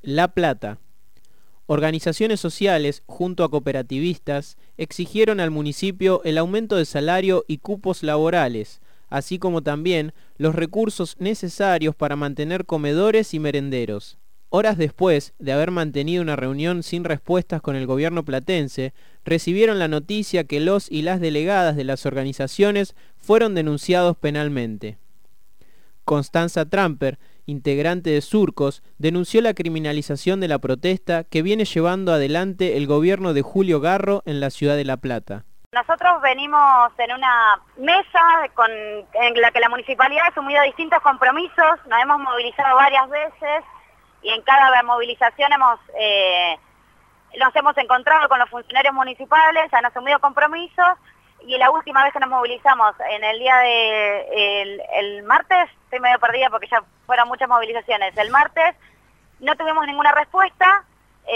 La Plata. Organizaciones sociales, junto a cooperativistas, exigieron al municipio el aumento de salario y cupos laborales, así como también los recursos necesarios para mantener comedores y merenderos. Horas después de haber mantenido una reunión sin respuestas con el gobierno platense, recibieron la noticia que los y las delegadas de las organizaciones fueron denunciados penalmente. Constanza Tramper, integrante de Surcos, denunció la criminalización de la protesta que viene llevando adelante el gobierno de Julio Garro en la ciudad de La Plata. Nosotros venimos en una mesa en la que la municipalidad ha asumido distintos compromisos, nos hemos movilizado varias veces y en cada movilización nos hemos encontrado con los funcionarios municipales, han asumido compromisos. Y la última vez que nos movilizamos, en el día el martes, estoy medio perdida porque ya fueron muchas movilizaciones, el martes no tuvimos ninguna respuesta,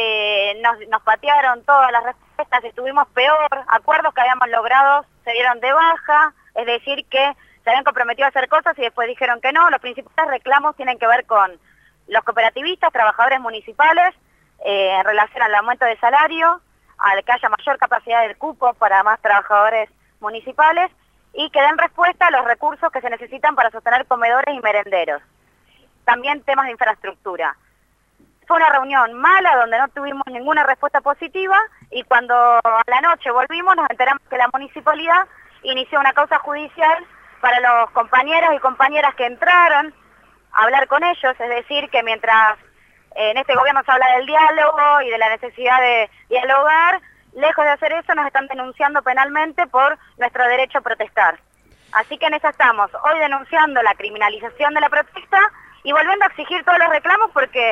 nos patearon todas las respuestas, estuvimos peor, acuerdos que habíamos logrado se dieron de baja, es decir que se habían comprometido a hacer cosas y después dijeron que no. Los principales reclamos tienen que ver con los cooperativistas, trabajadores municipales, en relación al aumento de salario, al que haya mayor capacidad del cupo para más trabajadores municipales y que den respuesta a los recursos que se necesitan para sostener comedores y merenderos. También temas de infraestructura. Fue una reunión mala donde no tuvimos ninguna respuesta positiva y cuando a la noche volvimos nos enteramos que la municipalidad inició una causa judicial para los compañeros y compañeras que entraron a hablar con ellos, es decir, que mientras en este gobierno se habla del diálogo y de la necesidad de dialogar, lejos de hacer eso nos están denunciando penalmente por nuestro derecho a protestar. Así que en eso estamos, hoy denunciando la criminalización de la protesta y volviendo a exigir todos los reclamos porque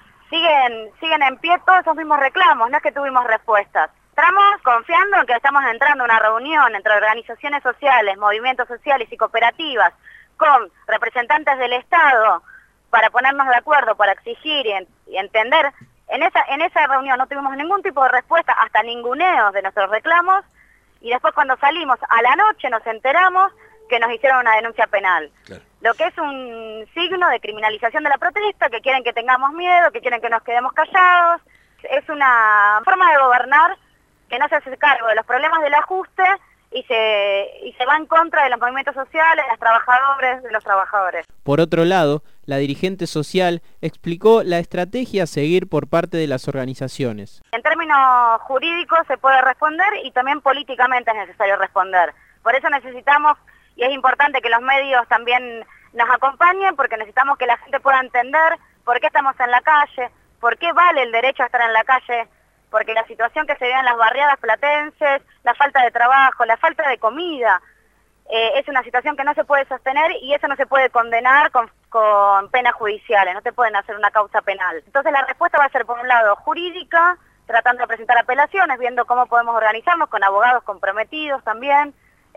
siguen en pie todos esos mismos reclamos, no es que tuvimos respuestas. Estamos confiando en que estamos entrando a una reunión entre organizaciones sociales, movimientos sociales y cooperativas con representantes del Estado para ponernos de acuerdo, para exigir y entender. En esa reunión no tuvimos ningún tipo de respuesta, hasta ninguneo de nuestros reclamos, y después cuando salimos a la noche nos enteramos que nos hicieron una denuncia penal. Claro. Lo que es un signo de criminalización de la protesta, que quieren que tengamos miedo, que quieren que nos quedemos callados. Es una forma de gobernar que no se hace cargo de los problemas del ajuste y se va en contra de los movimientos sociales, de los trabajadores, de los trabajadores. Por otro lado, la dirigente social explicó la estrategia a seguir por parte de las organizaciones. En términos jurídicos se puede responder y también políticamente es necesario responder. Por eso necesitamos, y es importante que los medios también nos acompañen, porque necesitamos que la gente pueda entender por qué estamos en la calle, por qué vale el derecho a estar en la calle, porque la situación que se vive en las barriadas platenses, la falta de trabajo, la falta de comida, es una situación que no se puede sostener y eso no se puede condenar con penas judiciales, no te pueden hacer una causa penal. Entonces la respuesta va a ser por un lado jurídica, tratando de presentar apelaciones, viendo cómo podemos organizarnos con abogados comprometidos también,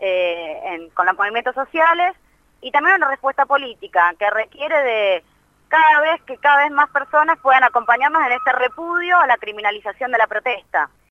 con los movimientos sociales, y también una respuesta política que requiere de cada vez más personas puedan acompañarnos en este repudio a la criminalización de la protesta.